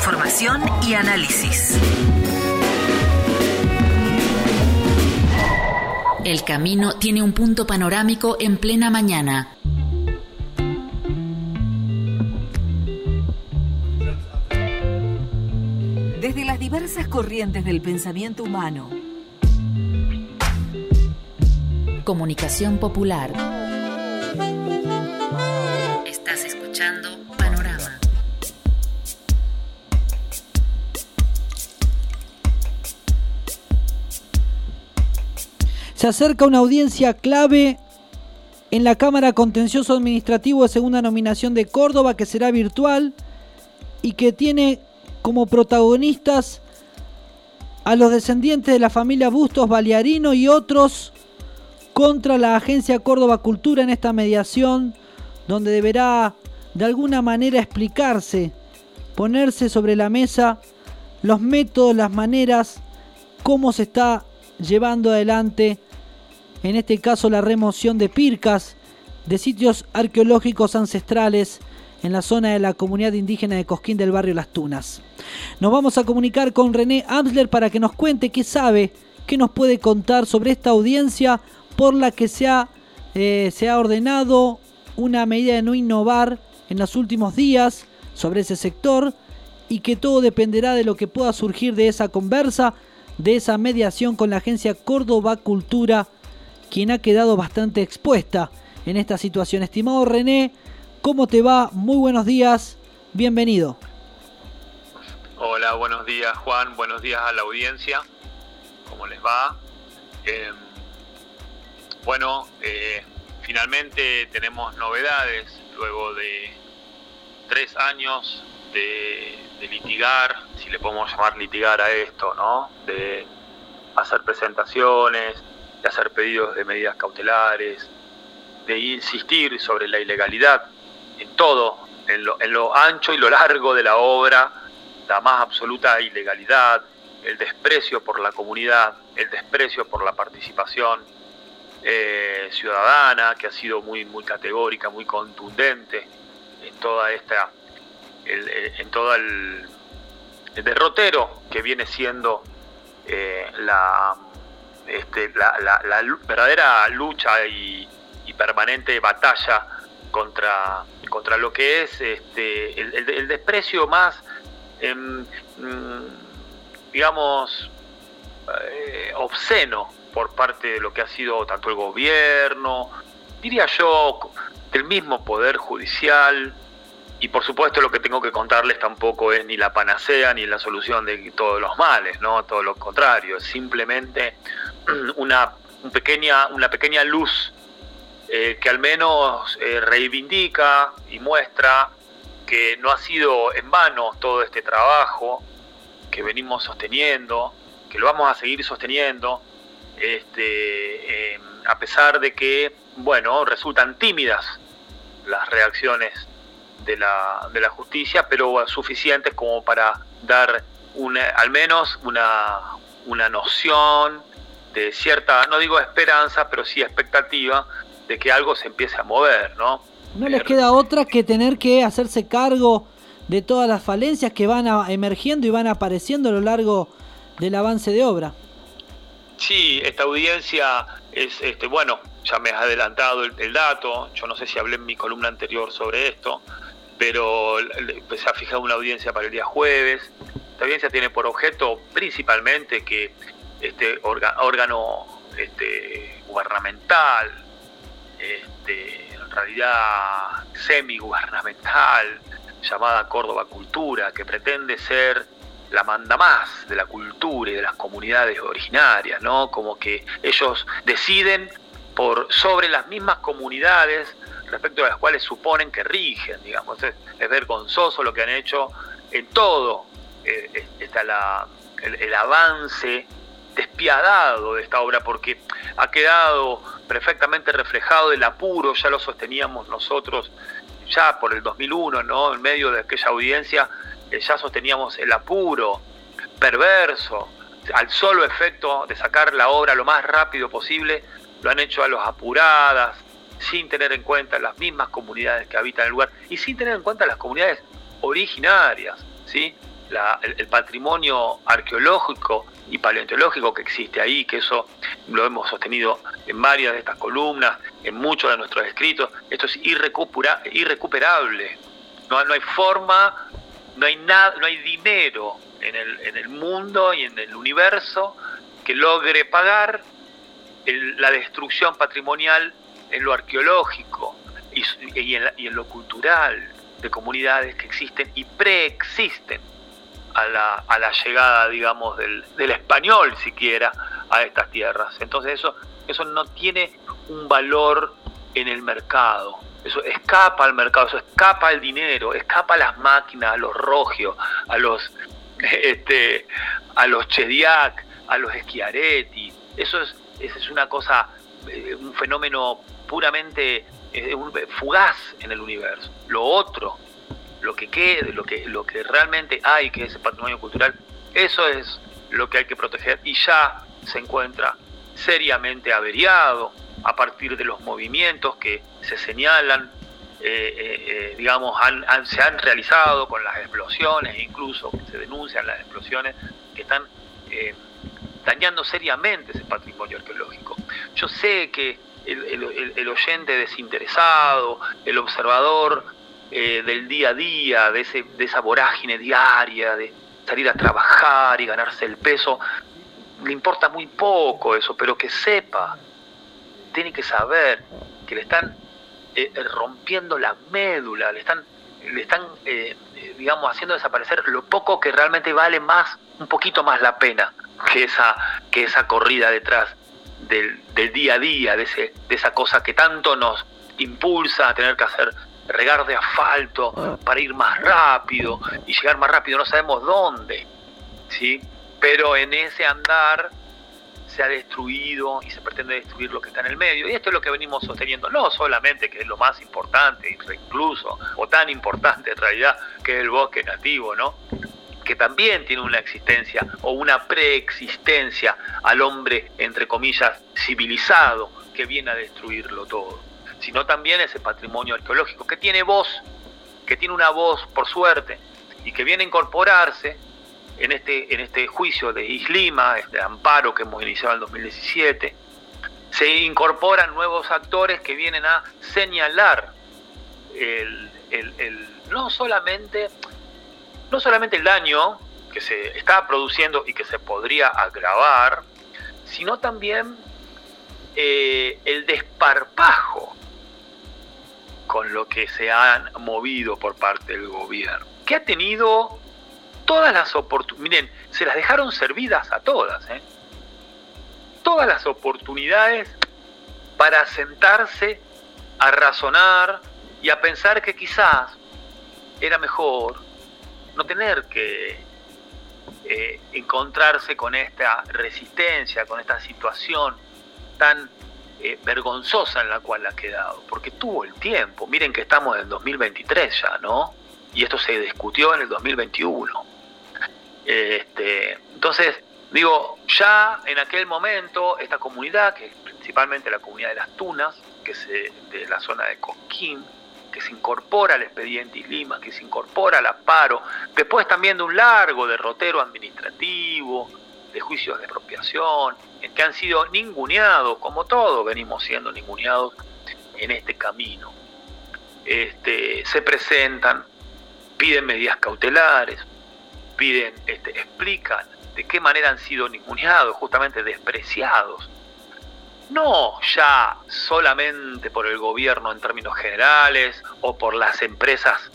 Información y análisis. El Camino tiene un punto panorámico en plena mañana. Desde las diversas corrientes del pensamiento humano. Comunicación popular. Estás escuchando Panorama. Se acerca una audiencia clave en la Cámara Contencioso Administrativo de Segunda Nominación de Córdoba, que será virtual y que tiene como protagonistas a los descendientes de la familia Bustos Baliarino y otros contra la Agencia Córdoba Cultura en esta mediación, donde deberá de alguna manera explicarse, ponerse sobre la mesa los métodos, las maneras, cómo se está llevando adelante, en este caso, la remoción de pircas, de sitios arqueológicos ancestrales en la zona de la comunidad indígena de Cosquín del barrio Las Tunas. Nos vamos a comunicar con René Amsler para que nos cuente qué sabe, qué nos puede contar sobre esta audiencia por la que se ha ordenado una medida de no innovar en los últimos días sobre ese sector, y que todo dependerá de lo que pueda surgir de esa conversa, de esa mediación con la Agencia Córdoba Cultura, quien ha quedado bastante expuesta en esta situación. Estimado René, ¿cómo te va? Muy buenos días, bienvenido. Hola, buenos días Juan, buenos días a la audiencia, ¿cómo les va? Finalmente tenemos novedades luego de 3 años de litigar, si le podemos llamar litigar a esto, ¿no? De hacer presentaciones, de hacer pedidos de medidas cautelares, de insistir sobre la ilegalidad en todo, en lo ancho y lo largo de la obra, la más absoluta ilegalidad, el desprecio por la comunidad, el desprecio por la participación ciudadana, que ha sido muy categórica, muy contundente en toda esta, en todo el derrotero que viene siendo la verdadera lucha y permanente batalla contra lo que es el desprecio más obsceno por parte de lo que ha sido tanto el gobierno, diría yo, del mismo poder judicial. Y por supuesto lo que tengo que contarles tampoco es ni la panacea ni la solución de todos los males, ¿no? Todo lo contrario, es simplemente una pequeña luz que al menos reivindica y muestra que no ha sido en vano todo este trabajo que venimos sosteniendo, que lo vamos a seguir sosteniendo, a pesar de que, resultan tímidas las reacciones de la justicia, pero suficientes como para dar al menos una noción de cierta, no digo esperanza, pero sí expectativa de que algo se empiece a mover, ¿no? No les queda otra que tener que hacerse cargo de todas las falencias que van emergiendo y van apareciendo a lo largo del avance de obra. Sí, esta audiencia es, ya me has adelantado el dato, yo no sé si hablé en mi columna anterior sobre esto, pero se ha fijado una audiencia para el día jueves. Esta audiencia tiene por objeto principalmente que este órgano gubernamental, en realidad semi-gubernamental, llamada Córdoba Cultura, que pretende ser la mandamás de la cultura y de las comunidades originarias, ¿no? Como que ellos deciden sobre las mismas comunidades respecto a las cuales suponen que rigen, digamos. Es vergonzoso lo que han hecho en todo. Está el avance despiadado de esta obra, porque ha quedado perfectamente reflejado el apuro, ya lo sosteníamos nosotros ya por el 2001, ¿no? En medio de aquella audiencia ya sosteníamos el apuro perverso, al solo efecto de sacar la obra lo más rápido posible, lo han hecho a los apuradas, sin tener en cuenta las mismas comunidades que habitan el lugar y sin tener en cuenta las comunidades originarias, ¿sí? el patrimonio arqueológico y paleontológico que existe ahí, que eso lo hemos sostenido en varias de estas columnas, en muchos de nuestros escritos. Esto es irrecuperable. No hay forma, no hay nada, no hay dinero en el mundo y en el universo que logre pagar la destrucción patrimonial en lo arqueológico y en lo cultural de comunidades que existen y preexisten a la llegada, digamos, del español siquiera a estas tierras. Entonces eso no tiene un valor en el mercado. Eso escapa al mercado, eso escapa al dinero, escapa a las máquinas, a los Rogios, a los Chediak, a los Schiaretti. Eso es una cosa, un fenómeno puramente fugaz en el universo. Lo otro, lo que quede, lo que realmente hay, que es el patrimonio cultural, eso es lo que hay que proteger, y ya se encuentra seriamente averiado a partir de los movimientos que se señalan, digamos, se han realizado con las explosiones, incluso que se denuncian las explosiones que están dañando seriamente ese patrimonio arqueológico. Yo sé que el oyente desinteresado, el observador del día a día, de esa vorágine diaria, de salir a trabajar y ganarse el peso, le importa muy poco eso, pero que sepa, tiene que saber que le están rompiendo la médula, le están digamos, haciendo desaparecer lo poco que realmente vale más, un poquito más la pena que esa corrida detrás del día a día, de esa cosa que tanto nos impulsa a tener que regar de asfalto para ir más rápido y llegar más rápido, no sabemos dónde, ¿sí? Pero en ese andar se ha destruido y se pretende destruir lo que está en el medio, y esto es lo que venimos sosteniendo, no solamente que es lo más importante, incluso, o tan importante en realidad, que es el bosque nativo, ¿no?, que también tiene una existencia o una preexistencia al hombre, entre comillas, civilizado, que viene a destruirlo todo, sino también ese patrimonio arqueológico que tiene voz, que tiene una voz, por suerte, y que viene a incorporarse en este juicio de Islima, este amparo que hemos iniciado en el 2017. Se incorporan nuevos actores que vienen a señalar no solamente el daño que se está produciendo y que se podría agravar, sino también el desparpajo con lo que se han movido por parte del gobierno, que ha tenido todas las oportunidades. Miren, se las dejaron servidas a todas, todas las oportunidades para sentarse a razonar y a pensar que quizás era mejor no tener que encontrarse con esta resistencia, con esta situación tan vergonzosa en la cual ha quedado, porque tuvo el tiempo. Miren que estamos en el 2023 ya, ¿no? Y esto se discutió en el 2021. Entonces, digo, ya en aquel momento esta comunidad, que es principalmente la comunidad de las Tunas, de la zona de Cosquín, que se incorpora al expediente Islima, que se incorpora al amparo, después también de un largo derrotero administrativo, de juicios de expropiación, en que han sido ninguneados, como todos venimos siendo ninguneados en este camino. Se presentan, piden medidas cautelares, explican de qué manera han sido ninguneados, justamente despreciados, no ya solamente por el gobierno en términos generales o por las empresas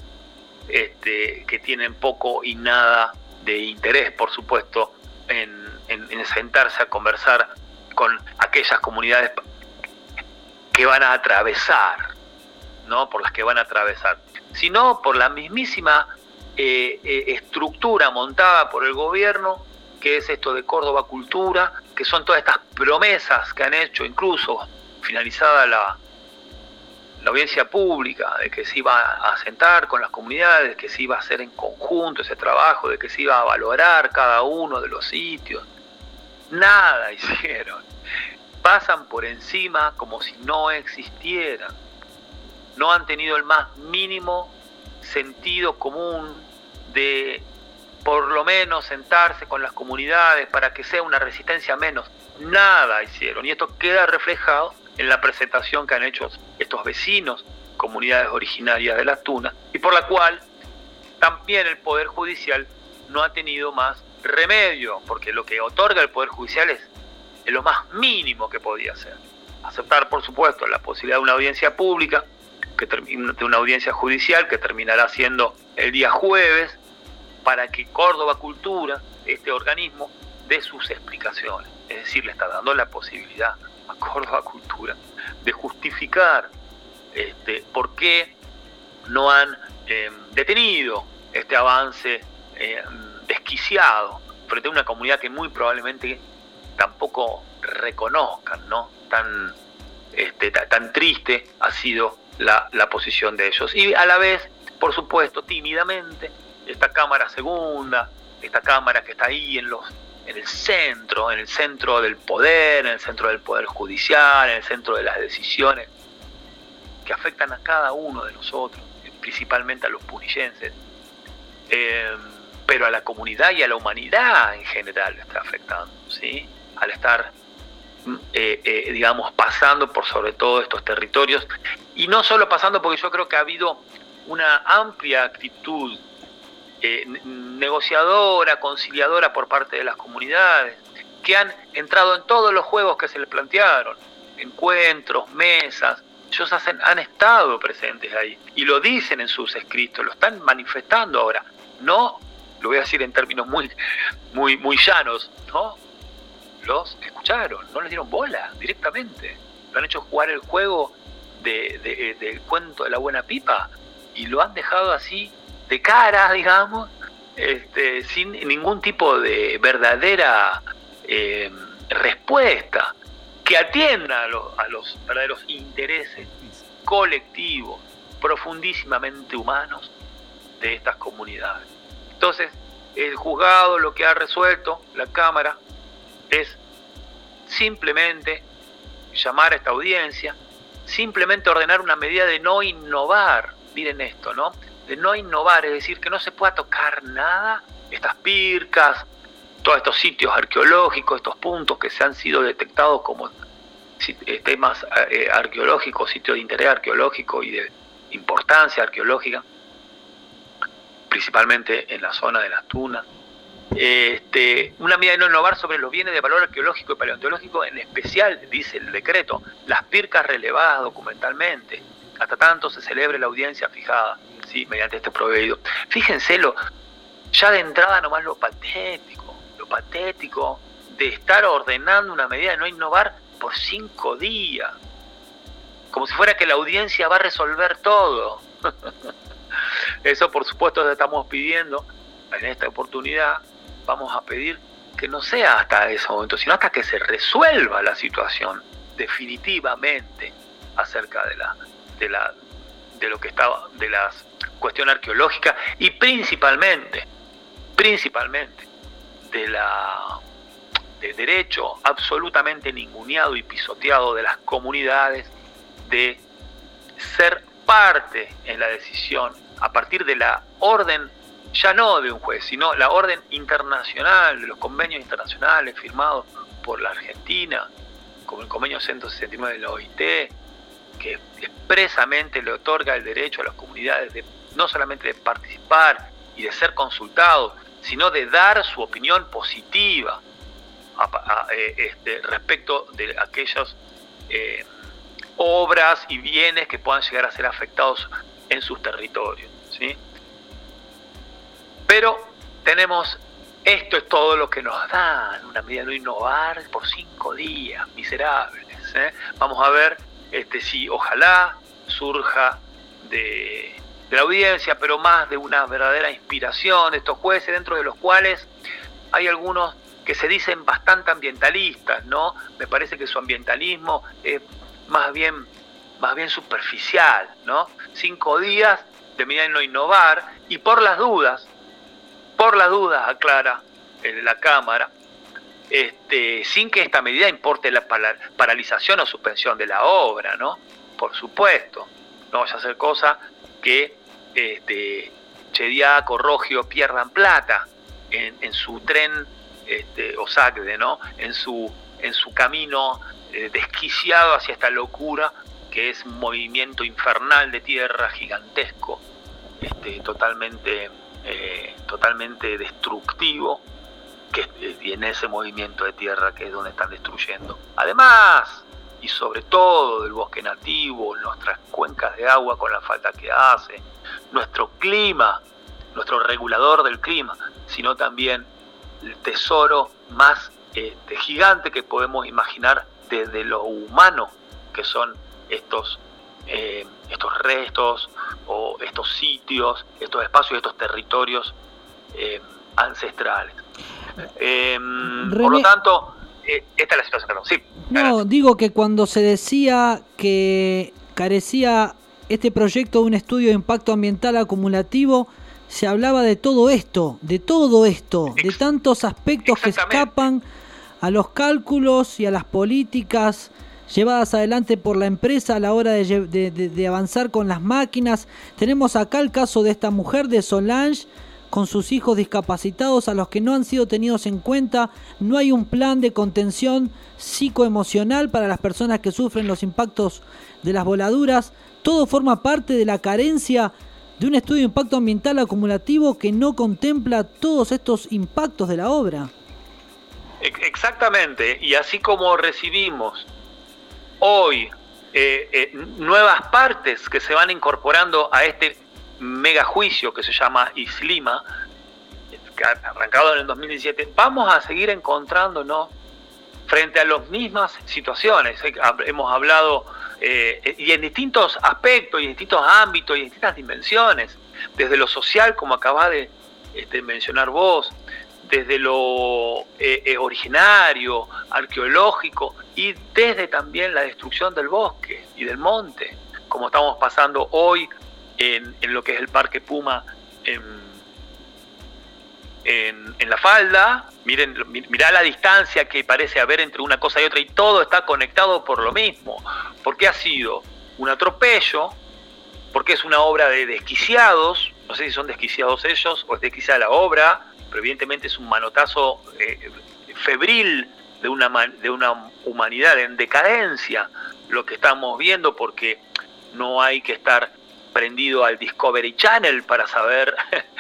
que tienen poco y nada de interés, por supuesto, en sentarse a conversar con aquellas comunidades que van a atravesar, ¿no? Por las que van a atravesar, sino por la mismísima estructura montada por el gobierno, que es esto de Córdoba Cultura, que son todas estas promesas que han hecho, incluso finalizada la audiencia pública, de que se iba a sentar con las comunidades, que se iba a hacer en conjunto ese trabajo, de que se iba a valorar cada uno de los sitios. Nada hicieron. Pasan por encima como si no existieran. No han tenido el más mínimo sentido común de por lo menos sentarse con las comunidades para que sea una resistencia menos. Nada hicieron, y esto queda reflejado en la presentación que han hecho estos vecinos, comunidades originarias de las Tunas, y por la cual también el Poder Judicial no ha tenido más remedio, porque lo que otorga el Poder Judicial es lo más mínimo que podía hacer. Aceptar, por supuesto, la posibilidad de una audiencia pública, de una audiencia judicial que terminará siendo el día jueves, para que Córdoba Cultura, este organismo, dé sus explicaciones. Es decir, le está dando la posibilidad a Córdoba Cultura de justificar por qué no han detenido este avance desquiciado frente a una comunidad que muy probablemente tampoco reconozcan, ¿no? Tan triste ha sido la posición de ellos. Y a la vez, por supuesto, tímidamente, esta Cámara Segunda, esta Cámara que está ahí en el centro del poder, en el centro del Poder Judicial, en el centro de las decisiones que afectan a cada uno de nosotros, principalmente a los punillenses, pero a la comunidad y a la humanidad en general le está afectando, ¿sí? Al estar, digamos, pasando por sobre todo estos territorios, y no solo pasando, porque yo creo que ha habido una amplia actitud negociadora, conciliadora por parte de las comunidades, que han entrado en todos los juegos que se les plantearon, encuentros, mesas. Ellos han estado presentes ahí y lo dicen en sus escritos, lo están manifestando ahora. No, lo voy a decir en términos muy llanos, ¿no? Los escucharon, no les dieron bola directamente. Lo han hecho jugar el juego del cuento de la buena pipa y lo han dejado así de cara, digamos, sin ningún tipo de verdadera respuesta que atienda a los verdaderos intereses colectivos, profundísimamente humanos de estas comunidades. Entonces, el juzgado lo que ha resuelto, la Cámara, es simplemente llamar a esta audiencia, simplemente ordenar una medida de no innovar. Miren esto, ¿no? De no innovar, es decir, que no se pueda tocar nada, estas pircas, todos estos sitios arqueológicos, estos puntos que se han sido detectados como temas arqueológicos, sitios de interés arqueológico y de importancia arqueológica, principalmente en la zona de las Tunas. Una medida de no innovar sobre los bienes de valor arqueológico y paleontológico, en especial, dice el decreto, las pircas relevadas documentalmente, hasta tanto se celebre la audiencia fijada, ¿sí?, mediante este proveído. Fíjense ya de entrada nomás lo patético de estar ordenando una medida de no innovar por 5 días, como si fuera que la audiencia va a resolver todo. Eso, por supuesto, estamos pidiendo en esta oportunidad. Vamos a pedir que no sea hasta ese momento, sino hasta que se resuelva la situación definitivamente acerca de lo que estaba, de la cuestión arqueológica y principalmente del derecho absolutamente ninguneado y pisoteado de las comunidades de ser parte en la decisión a partir de la orden, ya no de un juez, sino la orden internacional, de los convenios internacionales firmados por la Argentina, como el convenio 169 de la OIT, que expresamente le otorga el derecho a las comunidades de no solamente de participar y de ser consultados, sino de dar su opinión positiva respecto de aquellas obras y bienes que puedan llegar a ser afectados en sus territorios, ¿sí? Pero tenemos, esto es todo lo que nos dan, una medida de no innovar por 5 días, miserables, ¿eh? Vamos a ver si ojalá surja de la audiencia, pero más de una verdadera inspiración de estos jueces, dentro de los cuales hay algunos que se dicen bastante ambientalistas, ¿no? Me parece que su ambientalismo es más bien superficial, ¿no? 5 días de medida de no innovar, y por las dudas, aclara la Cámara, sin que esta medida importe la paralización o suspensión de la obra, ¿no? Por supuesto, no vaya a ser cosa que Chediaco, Rogio pierdan plata en su tren Osagde, ¿no? En su camino desquiciado hacia esta locura que es un movimiento infernal de tierra gigantesco, totalmente destructivo, y en ese movimiento de tierra que es donde están destruyendo. Además, y sobre todo del bosque nativo, nuestras cuencas de agua con la falta que hace, nuestro clima, nuestro regulador del clima, sino también el tesoro más gigante que podemos imaginar desde lo humano, que son estos restos o estos sitios, estos espacios, estos territorios ancestrales. Por lo tanto, esta es la situación. Sí, no, digo que cuando se decía que carecía este proyecto de un estudio de impacto ambiental acumulativo, se hablaba de todo esto, de tantos aspectos que escapan a los cálculos y a las políticas llevadas adelante por la empresa a la hora de avanzar con las máquinas. Tenemos acá el caso de esta mujer, de Solange, con sus hijos discapacitados a los que no han sido tenidos en cuenta. No hay un plan de contención psicoemocional para las personas que sufren los impactos de las voladuras. Todo forma parte de la carencia de un estudio de impacto ambiental acumulativo que no contempla todos estos impactos de la obra. Exactamente, y así como recibimos hoy nuevas partes que se van incorporando a este megajuicio que se llama ISLIMA, arrancado en el 2017, vamos a seguir encontrándonos frente a las mismas situaciones. Hemos hablado y en distintos aspectos, y en distintos ámbitos, y en distintas dimensiones, desde lo social, como acabás de mencionar vos, desde lo originario, arqueológico, y desde también la destrucción del bosque y del monte, como estamos pasando hoy en lo que es el Parque Puma en La Falda. Mirá la distancia que parece haber entre una cosa y otra, y todo está conectado por lo mismo, porque ha sido un atropello, porque es una obra de desquiciados. No sé si son desquiciados ellos o es desquiciada la obra, pero evidentemente es un manotazo febril de una humanidad en decadencia lo que estamos viendo, porque no hay que estar prendido al Discovery Channel para saber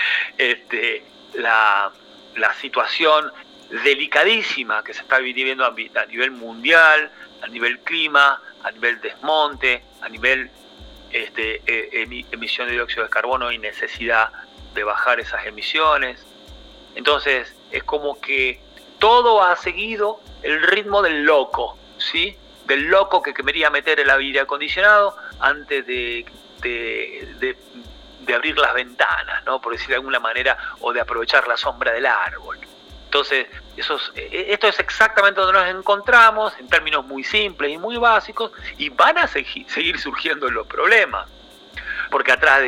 la situación delicadísima que se está viviendo a nivel mundial, a nivel clima, a nivel desmonte, a nivel emisión de dióxido de carbono y necesidad de bajar esas emisiones. Entonces es como que todo ha seguido el ritmo del loco, ¿sí? Del loco que quería meter el aire acondicionado antes de abrir las ventanas, ¿no? Por decir de alguna manera, o de aprovechar la sombra del árbol. Entonces, esto es exactamente donde nos encontramos, en términos muy simples y muy básicos, y van a seguir surgiendo los problemas. Porque atrás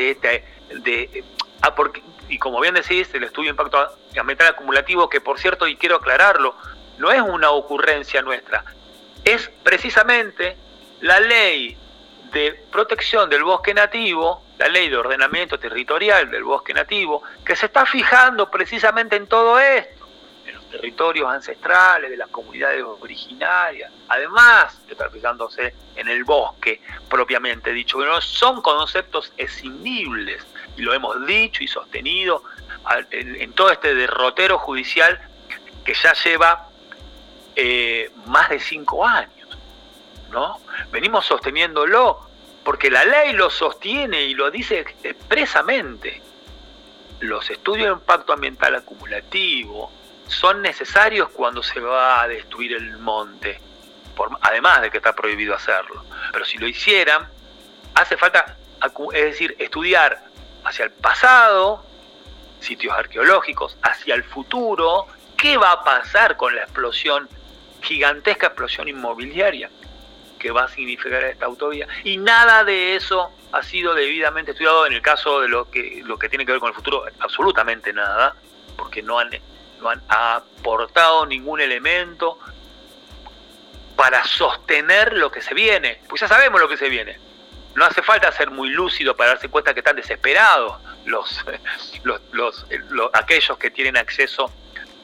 y como bien decís, el estudio de impacto ambiental acumulativo, que por cierto, y quiero aclararlo, no es una ocurrencia nuestra, es precisamente la ley de protección del bosque nativo, la ley de ordenamiento territorial del bosque nativo, que se está fijando precisamente en todo esto, en los territorios ancestrales de las comunidades originarias, además de estar fijándose en el bosque propiamente dicho, que no son conceptos escindibles, y lo hemos dicho y sostenido en todo este derrotero judicial que ya lleva más de 5 años, ¿no? Venimos sosteniéndolo porque la ley lo sostiene y lo dice expresamente. Los estudios de impacto ambiental acumulativo son necesarios cuando se va a destruir el monte, además de que está prohibido hacerlo. Pero si lo hicieran, hace falta, es decir, estudiar hacia el pasado, sitios arqueológicos, hacia el futuro, qué va a pasar con la gigantesca explosión inmobiliaria que va a significar esta autovía, y nada de eso ha sido debidamente estudiado. En el caso de lo que tiene que ver con el futuro, absolutamente nada, porque no han aportado ningún elemento para sostener lo que se viene, pues ya sabemos lo que se viene. no hace falta ser muy lúcido para darse cuenta que están desesperados aquellos que tienen acceso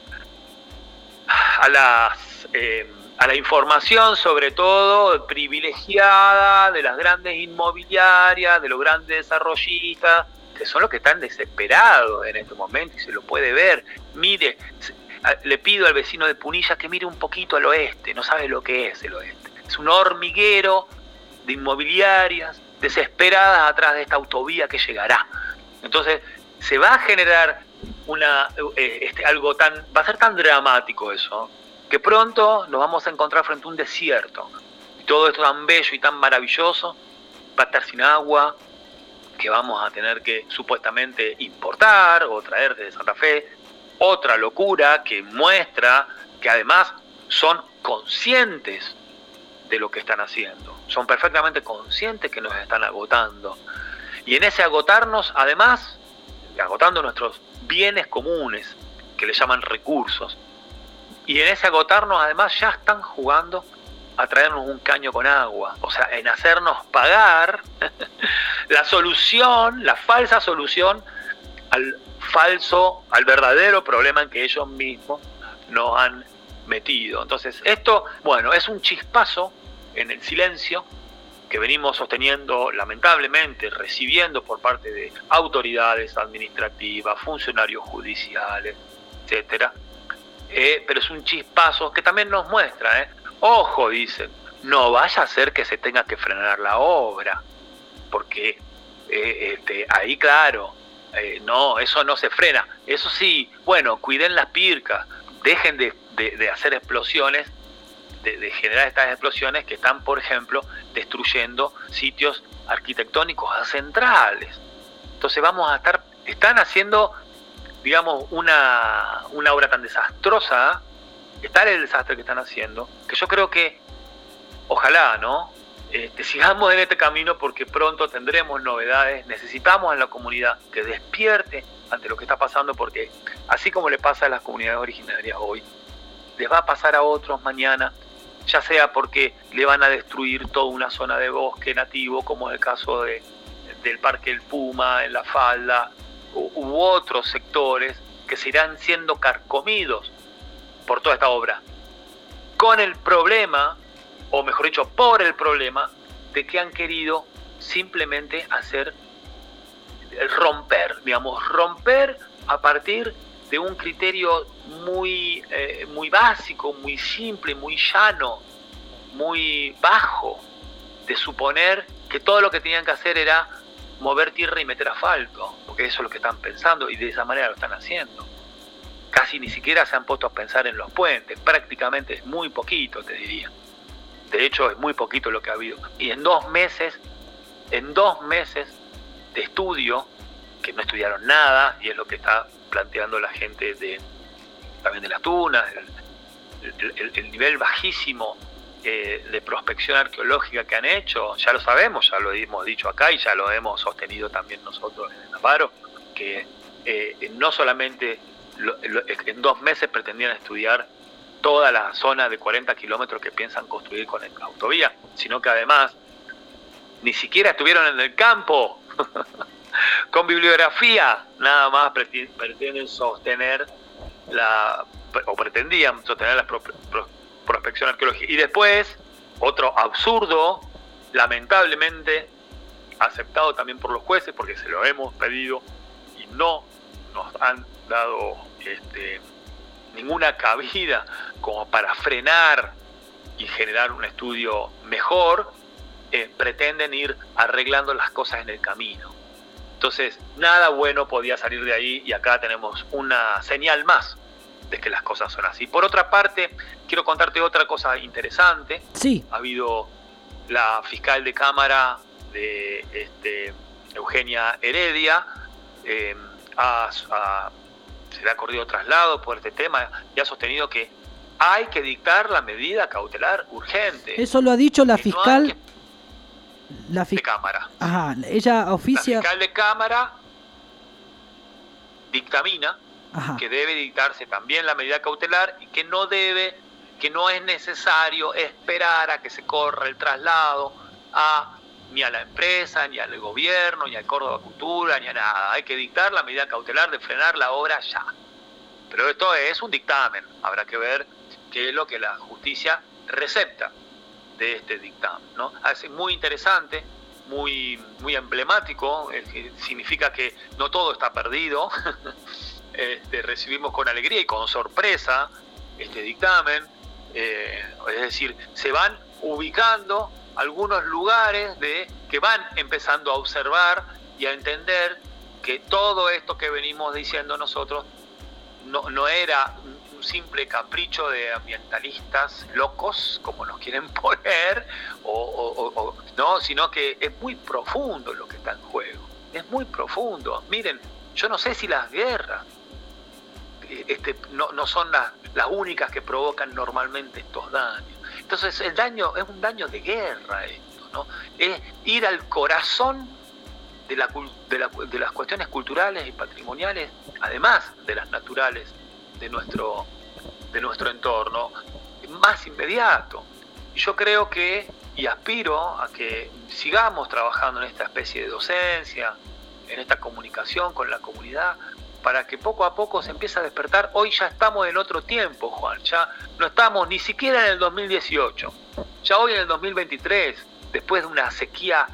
a la información, sobre todo privilegiada, de las grandes inmobiliarias, de los grandes desarrollistas, que son los que están desesperados en este momento, y se lo puede ver. Mire, le pido al vecino de Punilla que mire un poquito al oeste, no sabe lo que es el oeste. Es un hormiguero de inmobiliarias desesperadas atrás de esta autovía que llegará. Entonces, se va a generar algo va a ser tan dramático eso, que pronto nos vamos a encontrar frente a un desierto. Y todo esto tan bello y tan maravilloso va a estar sin agua, que vamos a tener que supuestamente importar o traer desde Santa Fe. Otra locura que muestra que además son conscientes de lo que están haciendo. Son perfectamente conscientes que nos están agotando. Y en ese agotarnos, además, agotando nuestros bienes comunes, que le llaman recursos, y en ese agotarnos, además, ya están jugando a traernos un caño con agua. O sea, en hacernos pagar la solución, la falsa solución al verdadero problema en que ellos mismos nos han metido. Entonces, esto, bueno, es un chispazo en el silencio que venimos sosteniendo, lamentablemente, recibiendo por parte de autoridades administrativas, funcionarios judiciales, etcétera. Pero es un chispazo que también nos muestra, ojo, dicen, no vaya a ser que se tenga que frenar la obra, porque ahí, claro, no, eso no se frena. Eso sí, bueno, cuiden las pircas, dejen de hacer explosiones, de generar estas explosiones que están, por ejemplo, destruyendo sitios arquitectónicos centrales. Entonces están haciendo, digamos, una obra tan desastrosa, tal el desastre que están haciendo, que yo creo que, ojalá, ¿no? Sigamos en este camino, porque pronto tendremos novedades. Necesitamos en la comunidad que despierte ante lo que está pasando, porque así como le pasa a las comunidades originarias hoy, les va a pasar a otros mañana, ya sea porque le van a destruir toda una zona de bosque nativo, como es el caso del Parque El Puma, en La Falda, u otros sectores que se irán siendo carcomidos por toda esta obra, con el problema, o mejor dicho, por el problema de que han querido simplemente romper a partir de un criterio muy básico, muy simple, muy llano, muy bajo, de suponer que todo lo que tenían que hacer era mover tierra y meter asfalto, porque eso es lo que están pensando, y de esa manera lo están haciendo. Casi ni siquiera se han puesto a pensar en los puentes, prácticamente es muy poquito, te diría. De hecho, es muy poquito lo que ha habido. Y en 2 meses de estudio, que no estudiaron nada, y es lo que está planteando la gente también de las Tunas, el nivel bajísimo de prospección arqueológica que han hecho, ya lo sabemos, ya lo hemos dicho acá y ya lo hemos sostenido también nosotros en el Amparo, que no solamente en 2 meses pretendían estudiar toda la zona de 40 kilómetros que piensan construir con la autovía, sino que además ni siquiera estuvieron en el campo con bibliografía, nada más pretendían sostener la prospección arqueológica. Y después, otro absurdo, lamentablemente aceptado también por los jueces, porque se lo hemos pedido y no nos han dado ninguna cabida como para frenar y generar un estudio mejor, pretenden ir arreglando las cosas en el camino. Entonces, nada bueno podía salir de ahí, y acá tenemos una señal más de que las cosas son así. Por otra parte, quiero contarte otra cosa interesante. Sí. Ha habido la fiscal de Cámara de Eugenia Heredia, se le ha corrido traslado por este tema y ha sostenido que hay que dictar la medida cautelar urgente. Eso lo ha dicho la fiscal. De Cámara. Ajá, ella oficia. La fiscal de Cámara dictamina, ajá, que debe dictarse también la medida cautelar y que no es necesario esperar a que se corra el traslado a ni a la empresa, ni al gobierno, ni al Córdoba Cultura, ni a nada. Hay que dictar la medida cautelar de frenar la obra ya. Pero esto es un dictamen, habrá que ver qué es lo que la justicia recepta de este dictamen, ¿no? Es muy interesante, muy emblemático, significa que no todo está perdido. Recibimos con alegría y con sorpresa este dictamen, es decir, se van ubicando algunos lugares que van empezando a observar y a entender que todo esto que venimos diciendo nosotros no era un simple capricho de ambientalistas locos, como nos quieren poner, no, sino que es muy profundo lo que está en juego. Es muy profundo. Miren, yo no sé si las guerras no son las únicas que provocan normalmente estos daños. Entonces el daño es un daño de guerra esto, ¿no? Es ir al corazón de las cuestiones culturales y patrimoniales, además de las naturales de nuestro entorno, más inmediato. Y yo creo que, y aspiro a que sigamos trabajando en esta especie de docencia, en esta comunicación con la comunidad, para que poco a poco se empiece a despertar. Hoy ya estamos en otro tiempo, Juan, ya no estamos ni siquiera en el 2018, ya hoy en el 2023, después de una sequía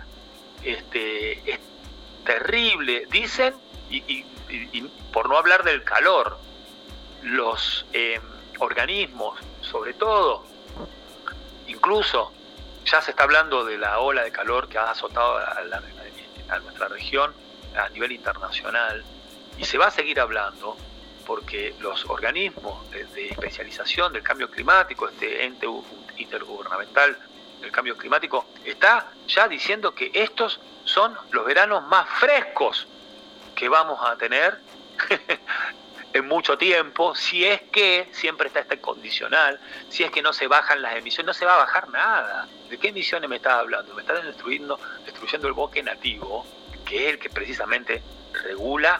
terrible, dicen, y por no hablar del calor, los organismos, sobre todo, incluso ya se está hablando de la ola de calor que ha azotado a nuestra región a nivel internacional, y se va a seguir hablando porque los organismos de especialización del cambio climático, este ente intergubernamental del cambio climático, está ya diciendo que estos son los veranos más frescos que vamos a tener en mucho tiempo, si es que, siempre está este condicional, si es que no se bajan las emisiones. No se va a bajar nada. ¿De qué emisiones me estás hablando? Me estás destruyendo el bosque nativo, que es el que precisamente regula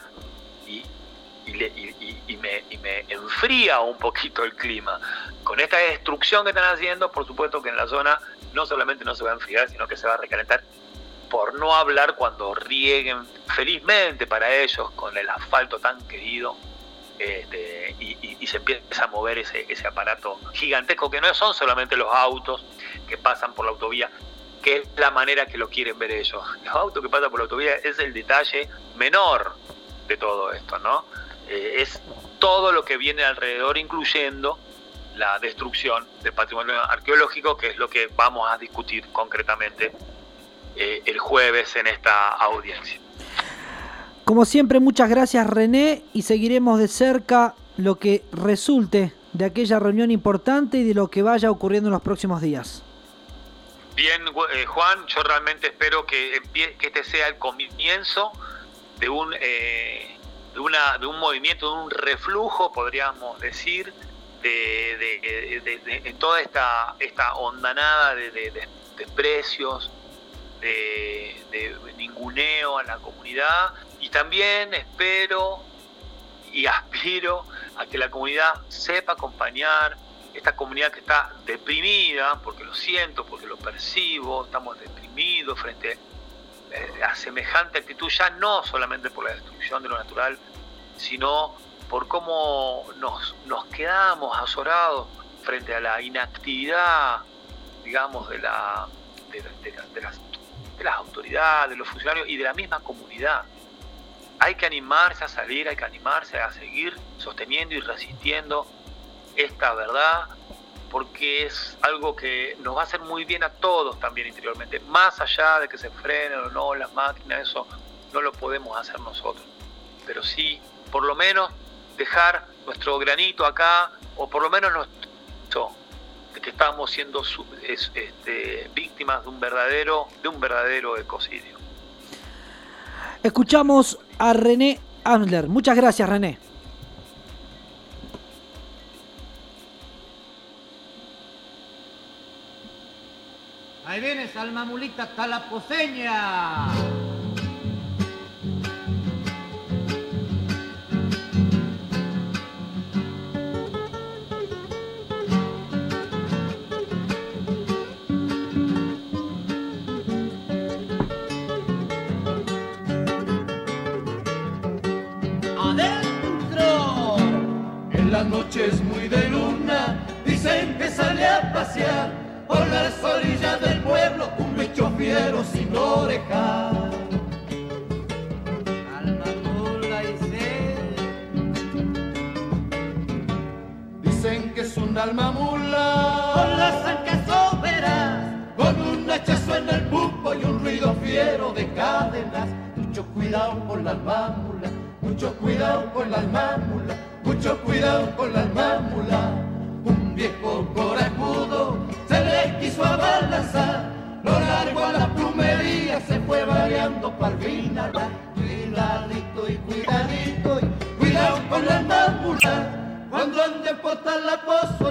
y me enfría un poquito el clima. Con esta destrucción que están haciendo, por supuesto que en la zona no solamente no se va a enfriar, sino que se va a recalentar, por no hablar cuando rieguen felizmente para ellos con el asfalto tan querido, y se empieza a mover ese aparato gigantesco, que no son solamente los autos que pasan por la autovía, que es la manera que lo quieren ver ellos. Los autos que pasan por la autovía es el detalle menor de todo esto, ¿no? Es todo lo que viene alrededor, incluyendo la destrucción del patrimonio arqueológico, que es lo que vamos a discutir concretamente el jueves en esta audiencia. Como siempre, muchas gracias, René, y seguiremos de cerca lo que resulte de aquella reunión importante y de lo que vaya ocurriendo en los próximos días. Bien, Juan, yo realmente espero que este sea el comienzo de un movimiento, de un reflujo, podríamos decir, de toda esta hondanada de desprecios, de ninguneo a la comunidad, y también espero y aspiro a que la comunidad sepa acompañar esta comunidad que está deprimida, porque lo siento, porque lo percibo, estamos deprimidos frente a semejante actitud, ya no solamente por la destrucción de lo natural, sino por cómo nos quedamos azorados frente a la inactividad, digamos, de las autoridades, de los funcionarios y de la misma comunidad. Hay que animarse a salir, hay que animarse a seguir sosteniendo y resistiendo esta verdad, porque es algo que nos va a hacer muy bien a todos también interiormente, más allá de que se frenen o no las máquinas. Eso no lo podemos hacer nosotros, pero sí, por lo menos, dejar nuestro granito acá, o por lo menos de que estamos siendo víctimas de un verdadero ecocidio. Escuchamos a René Amsler. Muchas gracias, René. Ahí viene Salmamulita Talaposeña. noches muy de luna, dicen que sale a pasear por las orillas del pueblo, un bicho fiero sin orejas. Alma mula y sed. Dicen que es un alma mula, Con las ancas soberas, con un hachazo en el pulpo y un ruido fiero de cadenas. Mucho cuidado con la alma mula, mucho cuidado con la alma mula, mucho cuidado con la alma mula. Un viejo corajudo se le quiso abalanzar, lo largo a la plumería se fue variando pa'l final. Cuidadito y cuidadito y cuidado con la alma mula, cuando ande por la pozo